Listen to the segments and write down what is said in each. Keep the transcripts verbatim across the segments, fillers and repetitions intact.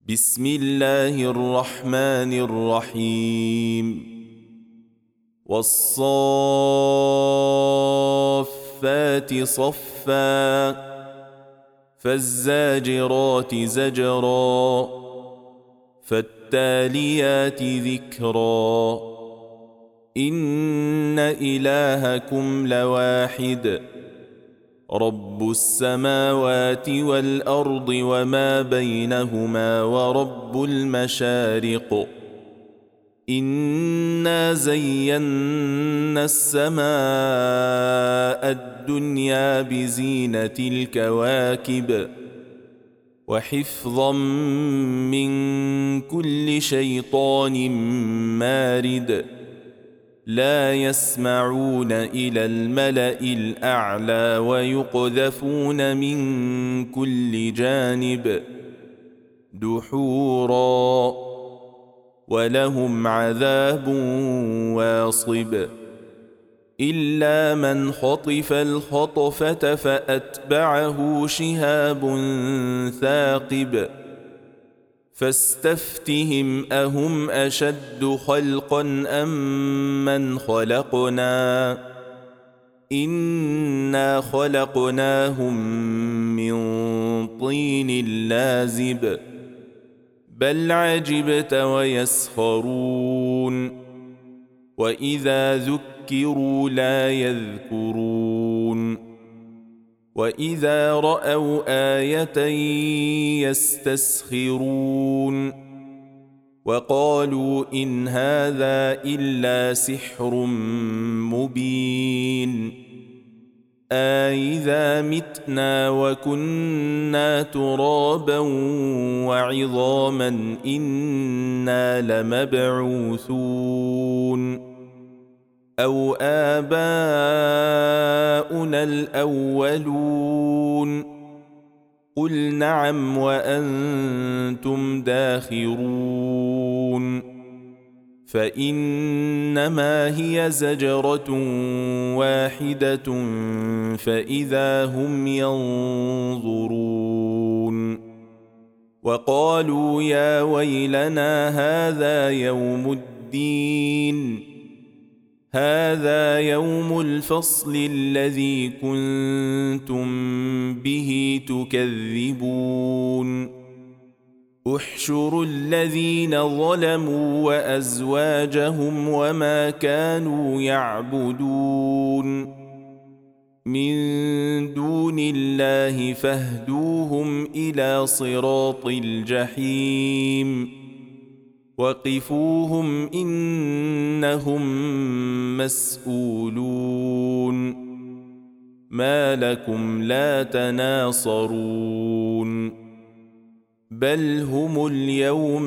بسم الله الرحمن الرحيم والصافات صفا فالزاجرات زجرا فالتاليات ذكرا إن إلهكم لواحد رب السماوات والأرض وما بينهما ورب المشارق إنا زينا السماء الدنيا بزينة الكواكب وحفظا من كل شيطان مارد لا يسمعون إلى الملأ الأعلى ويقذفون من كل جانب دحورا ولهم عذاب واصب إلا من خطف الخطفة فأتبعه شهاب ثاقب فاستفتهم أهم أشد خلقا أم من خلقنا إنا خلقناهم من طين لازب بل عجبت ويسخرون وإذا ذكروا لا يذكرون وإذا رأوا آية يستسخرون وقالوا إن هذا إلا سحر مبين أإذا متنا وكنا ترابا وعظاما إنا لمبعوثون أو آباؤنا الأولون قل نعم وأنتم داخرون فإنما هي زجرة واحدة فإذا هم ينظرون وقالوا يا ويلنا هذا يوم الدين هذا يوم الفصل الذي كنتم به تكذبون احشروا الذين ظلموا وأزواجهم وما كانوا يعبدون من دون الله فاهدوهم إلى صراط الجحيم وقفوهم إنهم مسؤولون ما لكم لا تناصرون بل هم اليوم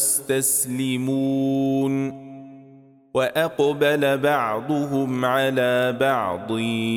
مستسلمون وأقبل بعضهم على بعض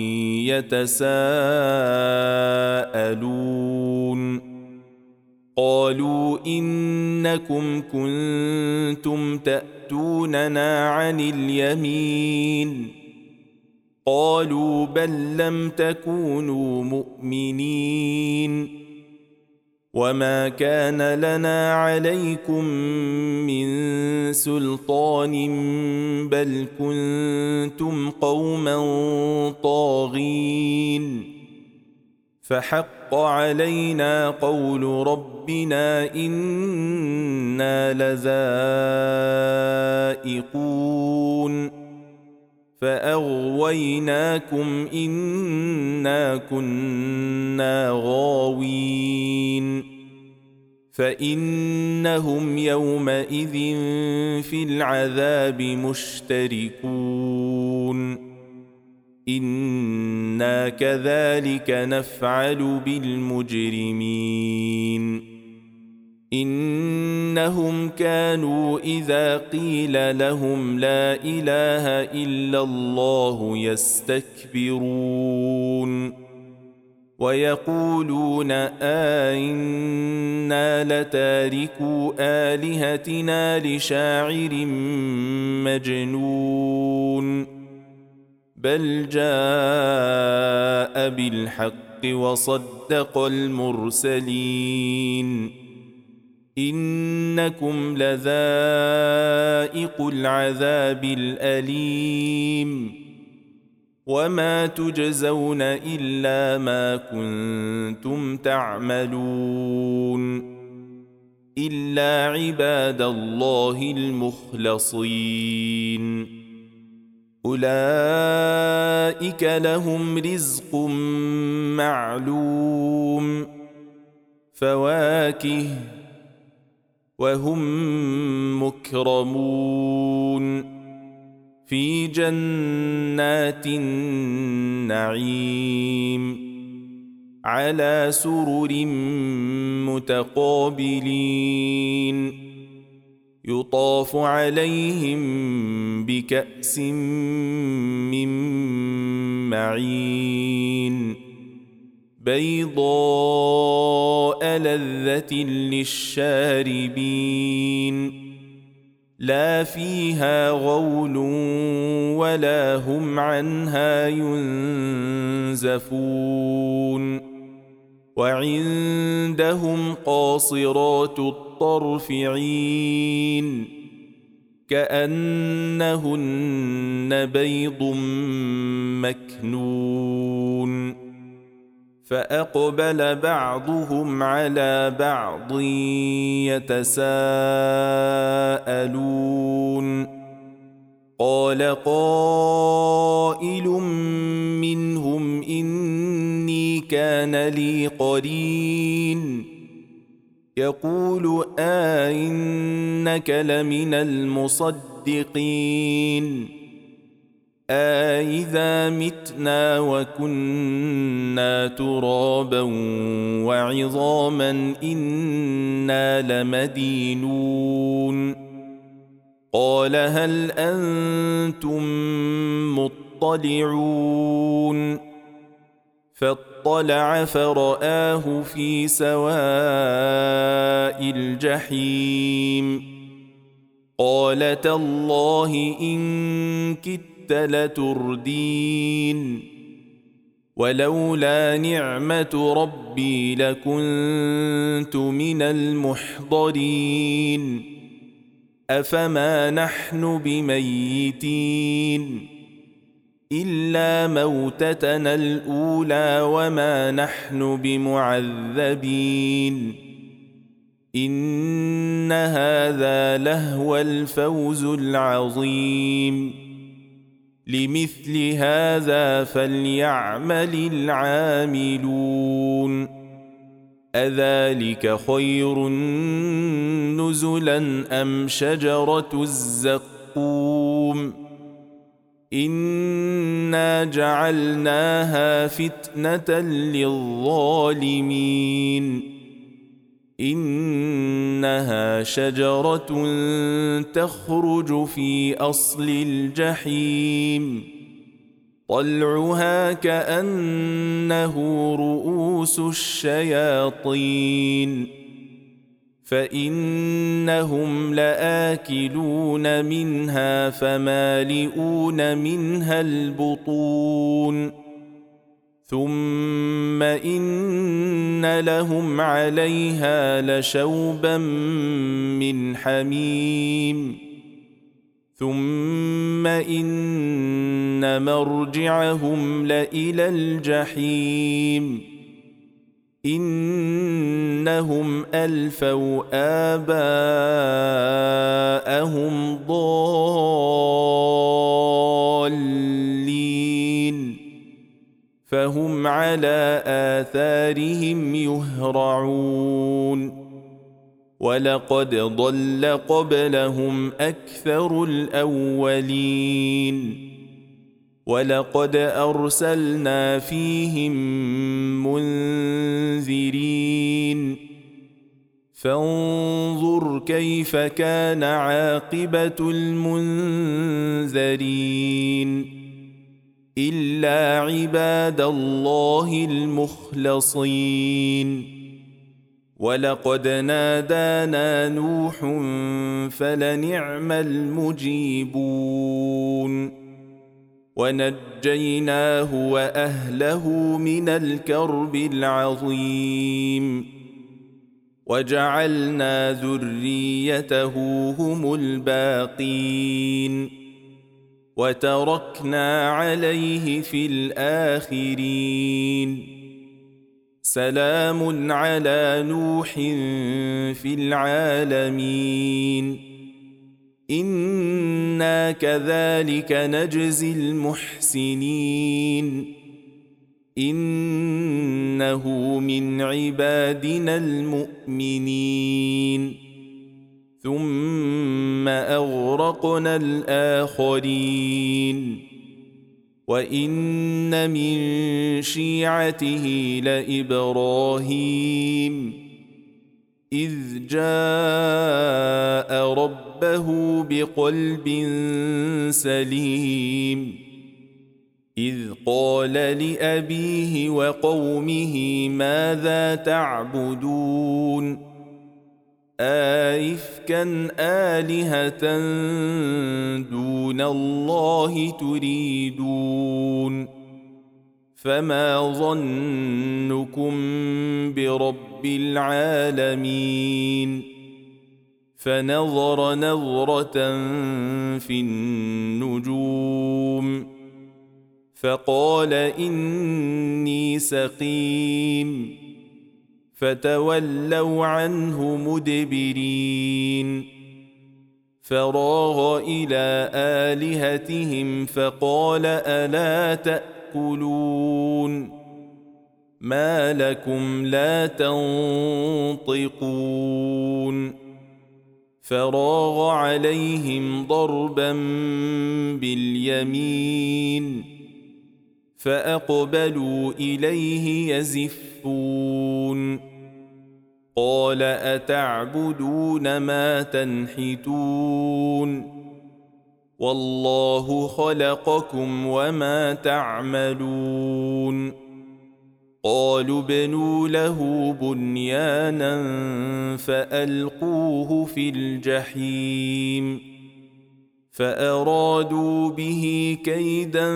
يتساءلون قالوا إنكم كنتم تأتوننا عن اليمين قالوا بل لم تكونوا مؤمنين وما كان لنا عليكم من سلطان بل كنتم قوما طاغين فحق علينا قول ربنا إنا لذائقون فأغويناكم إنا كنا غاوين فإنهم يومئذ في العذاب مشتركون إنا كذلك نفعل بالمجرمين إنهم كانوا إذا قيل لهم لا إله إلا الله يستكبرون ويقولون أئنا لتاركو آلهتنا لشاعر مجنون بل جاء بالحق وصدق المرسلين إنكم لذائق العذاب الأليم وما تجزون إلا ما كنتم تعملون إلا عباد الله المخلصين أولئك لهم رزق معلوم فواكه وهم مكرمون في جنات النعيم على سرر متقابلين يطاف عليهم بكأس من معين بيضاء لذة للشاربين لا فيها غول ولا هم عنها ينزفون وعندهم قاصرات الطرف عين كأنهن بيض مكنون فأقبل بعضهم على بعض يتساءلون قال قائل منهم إني كان لي قرين يقول أئنك لمن المصدقين أإذا متنا وكنا ترابا وعظاما إنا لمدينون قال هل أنتم مطلعون فاطلع فرآه في سواء الجحيم قال تالله إن كدت لتردين ولولا نعمة ربي لكنت من المحضرين أفما نحن بميتين إلا موتتنا الأولى وما نحن بمعذبين إن هذا لهو الفوز العظيم لمثل هذا فليعمل العاملون أذلك خير نزلا أم شجرة الزقوم إنا جعلناها فتنة للظالمين إنها شجرة تخرج في أصل الجحيم طلعها كأنه رؤوس الشياطين فإنهم لآكلون منها فمالئون منها البطون ثم إن لهم عليها لشوبا من حميم ثم إن مرجعهم لإلى الجحيم إنهم ألفوا آباءهم ضالين فهم على آثارهم يهرعون ولقد ضل قبلهم أكثر الأولين ولقد أرسلنا فيهم منذرين فانظر كيف كان عاقبة المنذرين إلا عباد الله المخلصين ولقد نادانا نوح فلنعم المجيبون ونجيناه وأهله من الكرب العظيم وجعلنا ذريته هم الباقين وتركنا عليه في الآخرين سلام على نوح في العالمين إنا كذلك نجزي المحسنين إنه من عبادنا المؤمنين ثم أغرقنا الآخرين وإن من شيعته لإبراهيم إذ جاء ربه بقلب سليم إذ قال لأبيه وقومه ماذا تعبدون آئفكا آلهة دون الله تريدون فما ظنكم برب العالمين فنظر نظرة في النجوم فقال إني سقيم فتولوا عنه مدبرين فراغ إلى آلهتهم فقال ألا تأكلون ما لكم لا تنطقون فراغ عليهم ضربا باليمين فأقبلوا إليه يزفون قال أتعبدون ما تنحتون والله خلقكم وما تعملون قالوا ابنوا له بنيانا فألقوه في الجحيم فأرادوا به كيدا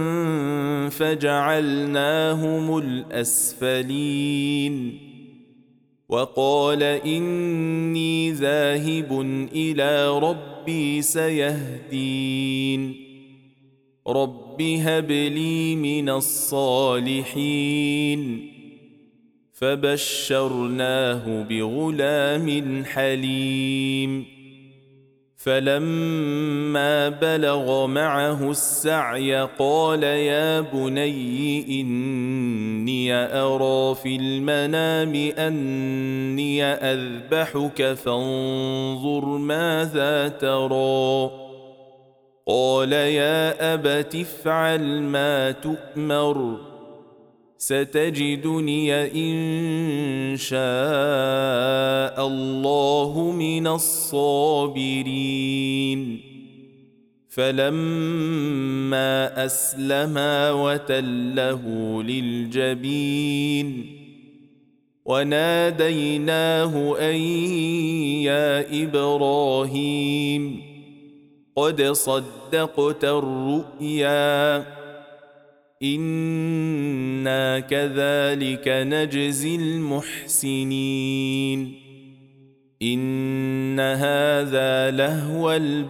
فجعلناهم الأسفلين وقال إني ذاهب إلى ربي سيهدين رب هب لي من الصالحين فبشرناه بغلام حليم فلما بلغ معه السعي قال يا بني إني أرى في المنام أني أذبحك فانظر ماذا ترى قال يا أبت افعل ما تؤمر ستجدني إن شاء الله من الصابرين فلما أسلما وتله للجبين وناديناه أن يا إبراهيم قد صدقت الرؤيا إنا كذلك نجزي المحسنين إن هذا لهو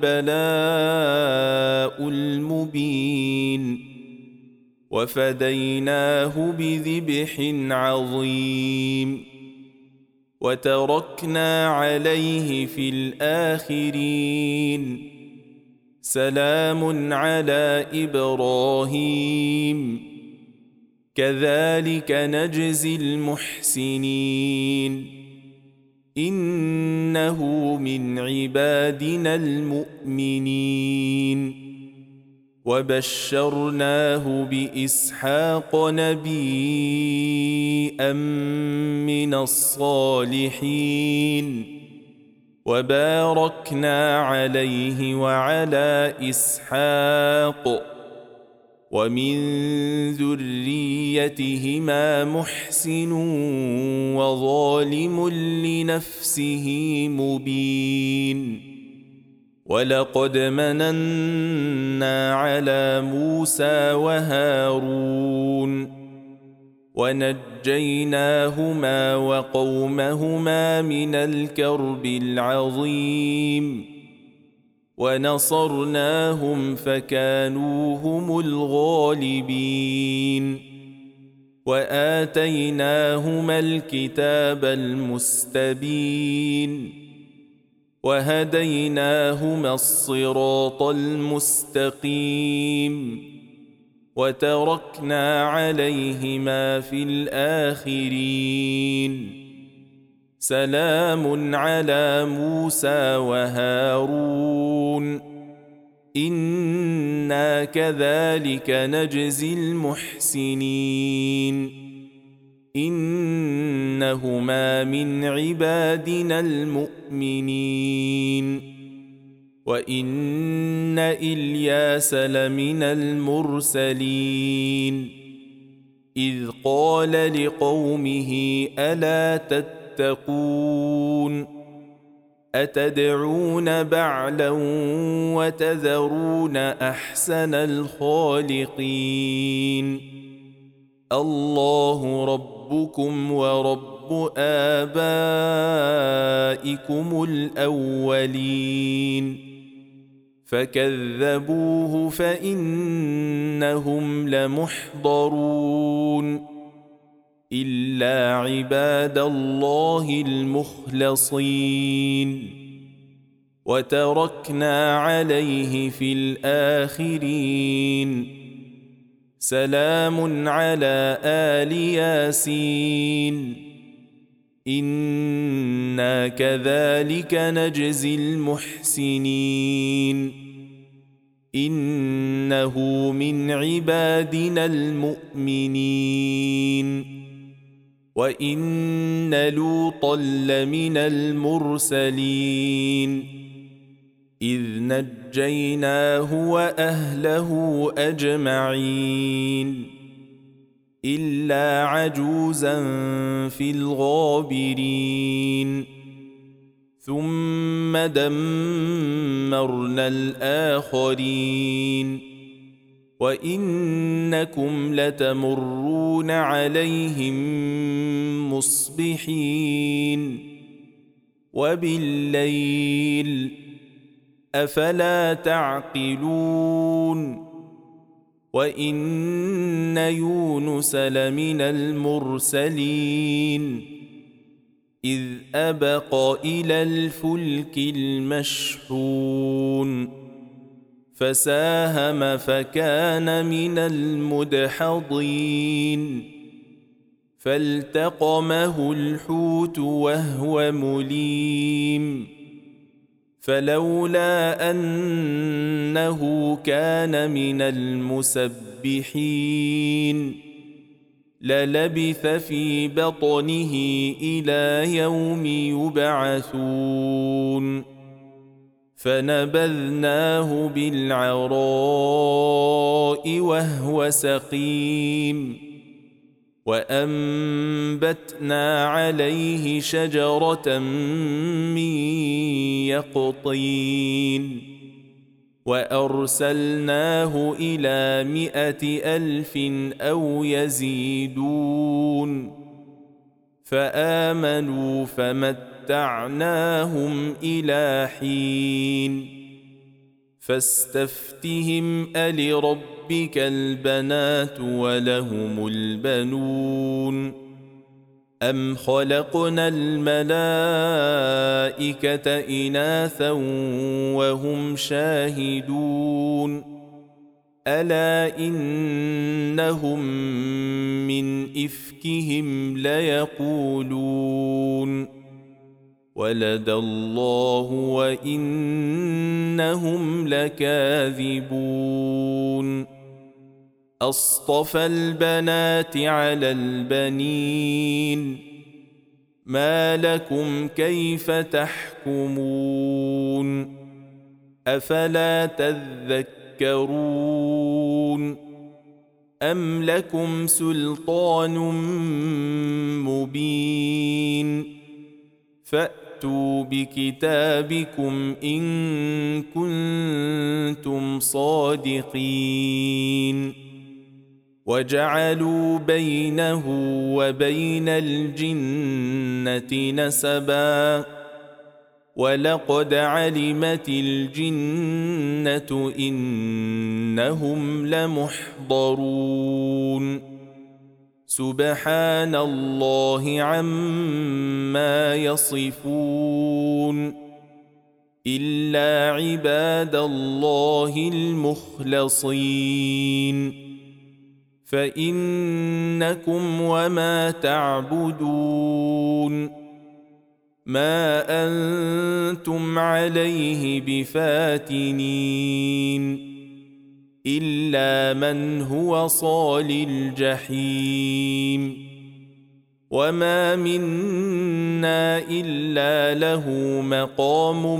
البلاء المبين وفديناه بذبح عظيم وتركنا عليه في الآخرين سلام على إبراهيم كذلك نجزي المحسنين إنه من عبادنا المؤمنين وبشرناه بإسحاق نبيا من الصالحين وباركنا عليه وعلى إسحاق ومن ذريتهما محسن وظالم لنفسه مبين ولقد مننا على موسى وهارون ونجيناهما وقومهما من الكرب العظيم ونصرناهم فكانوا هم الغالبين وآتيناهما الكتاب المستبين وهديناهما الصراط المستقيم وتركنا عليهما في الآخرين سلام على موسى وهارون إنا كذلك نجزي المحسنين إنهما من عبادنا المؤمنين وإن إلياس لمن المرسلين إذ قال لقومه ألا تتقون أتدعون بعلا وتذرون أحسن الخالقين الله ربكم ورب آبائكم الأولين فكذبوه فإنهم لمحضرون إلا عباد الله المخلصين وتركنا عليه في الآخرين سلام على آل ياسين إنا كذلك نجزي المحسنين إنه من عبادنا المؤمنين وإن لوطا لمن المرسلين إذ نجيناه وأهله أجمعين إلا عجوزا في الغابرين ثم دمرنا الآخرين وإنكم لتمرون عليهم مصبحين وبالليل أفلا تعقلون وإن يونس لمن المرسلين إذ أبق إلى الفلك المشحون فساهم فكان من المدحضين فالتقمه الحوت وهو مليم فلولا أنه كان من المسبحين للبث في بطنه إلى يوم يبعثون فنبذناه بالعراء وهو سقيم وأنبتنا عليه شجرة من يقطين وأرسلناه إلى مائة ألف أو يزيدون فآمنوا فمتعناهم إلى حين فاستفتهم ألربك البنات ولهم البنون أم خلقنا الملائكة إناثا وهم شاهدون ألا إنهم من إفكهم ليقولون ولد الله وإنهم لكاذبون أصطفى البنات على البنين ما لكم كيف تحكمون أفلا تذكرون أم لكم سلطان مبين فأتوا بكتابكم إن كنتم صادقين وجعلوا بينه وبين الجنة نسبا ولقد علمت الجنة إنهم لمحضرون سبحان الله عما يصفون إلا عباد الله المخلصين فإنكم وما تعبدون ما أنتم عليه بفاتنين إلا من هو صال الجحيم وما منا إلا له مقام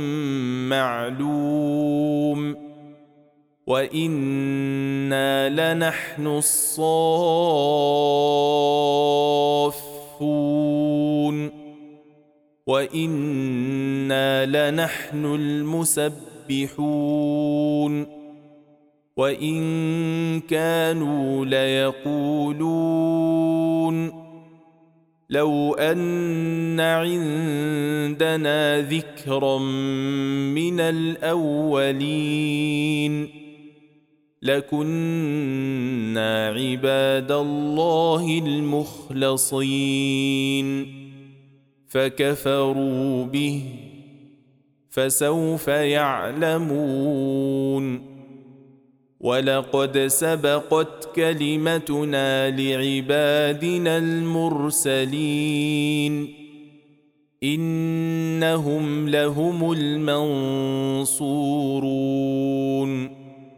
معلوم وإنا لنحن الصافون وإنا لنحن المسبحون وإن كانوا ليقولون لو أن عندنا ذكرا من الأولين لكنا عباد الله المخلصين فكفروا به فسوف يعلمون ولقد سبقت كلمتنا لعبادنا المرسلين إنهم لهم المنصورون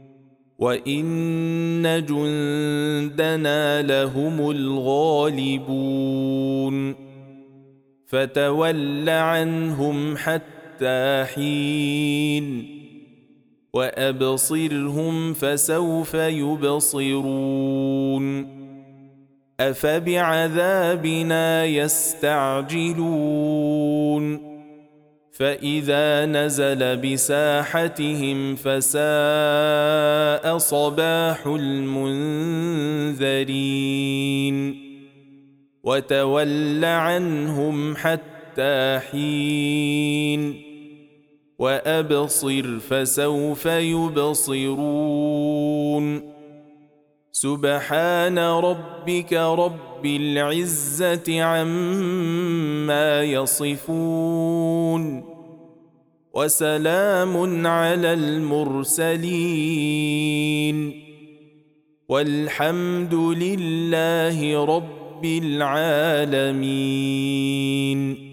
وإن جندنا لهم الغالبون فتول عنهم حتى حين وأبصرهم فسوف يبصرون أفبعذابنا يستعجلون فإذا نزل بساحتهم فساء صباح المنذرين وتول عنهم حتى حين وأبصر فسوف يبصرون سبحان ربك رب العزة عما يصفون وسلام على المرسلين والحمد لله رب العالمين.